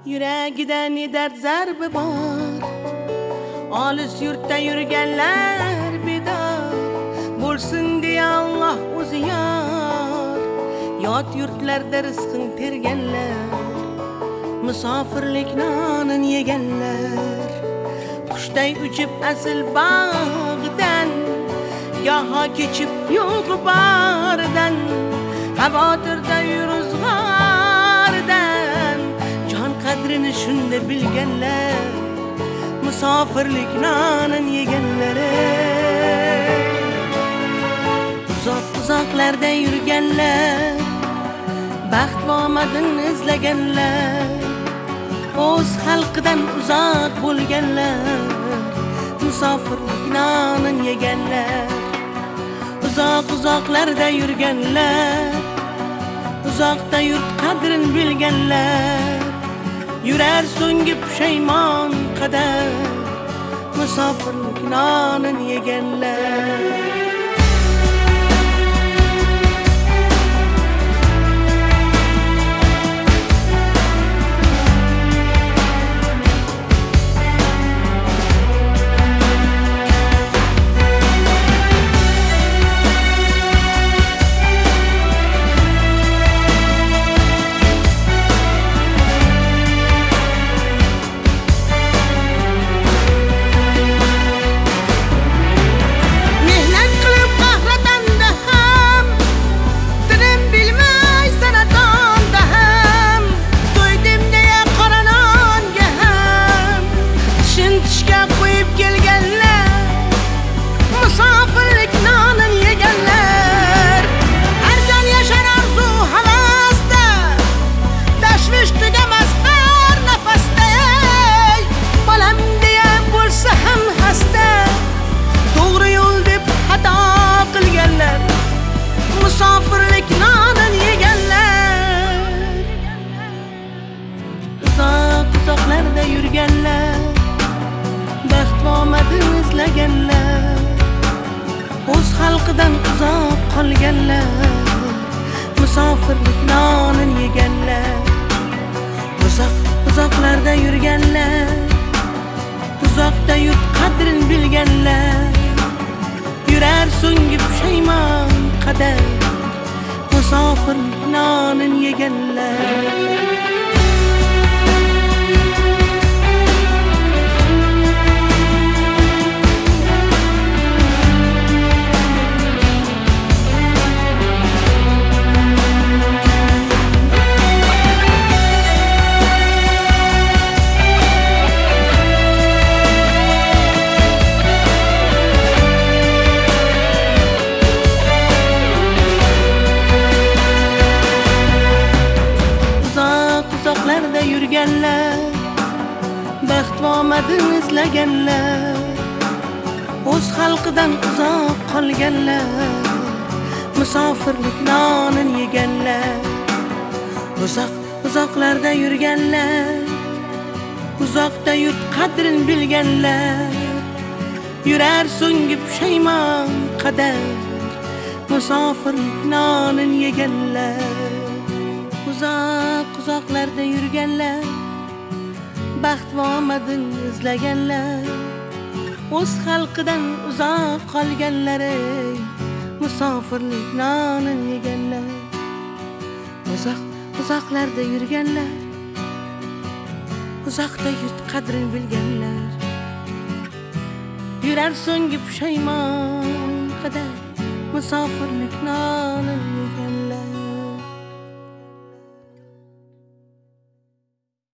Yuragida ne dard zarbi bor, olis yurtda yurganlar bedor bo'lsin deya Alloh o'zi yor. Yot yurtlarda rizqin terganlar, musofirlik nonin yeganlar. Qushday uchib asl bog'dan, goho kechib yo'q boridan, xavotirda yuruzg'ordan jon qadrini shunda bilganlar, musofirlik nonin yeganlar. Uzoq-uzoqlarda yurganlar, baxt va omadin izlaganlar, o'z xalqidan uzoq bo'lganlar, musofirlik nonin yeganlar. Uzoq-uzoqlarda yurganlar, uzoqda yurt qadrin bilganlar, yurar so'nggi pushaymon qadar, musofirlik nonin yeganlar. Musofirlik nonin yeganlar. Uzoq-uzoqlarda yurganlar, baxt va omadin izlaganlar, o'z xalqidan uzoq qolganlar, musofirlik nonin yeganlar. Uzoq-uzoqlarda yurganlar, uzoqda yurt qadrin bilganlar, yurar so'nggi pushaymon qadar, musofirlik nonin yeganlar. Uzoqlarda yurganlar, baxt va omadin izlaganlar, o'z xalqidan uzoq qolganlar, musofirlik nonin yeganlar. Uzoq-uzoqlarda yurganlar, uzoqda yurt qadrin bilganlar, yurar so'nggi pushaymon qadar, musofirlik nonin yeganlar. Uzoq-uzoqlarda yurganlar, baxt va omadin izlaganlar, o'z xalqidan uzoq qolganlar, musofirlik nonin yeganlar. Uzoq-uzoqlarda yurganlar, uzoqda yurt qadrin bilganlar, yurar so'nggi pushaymon qadar, musofirlik nonin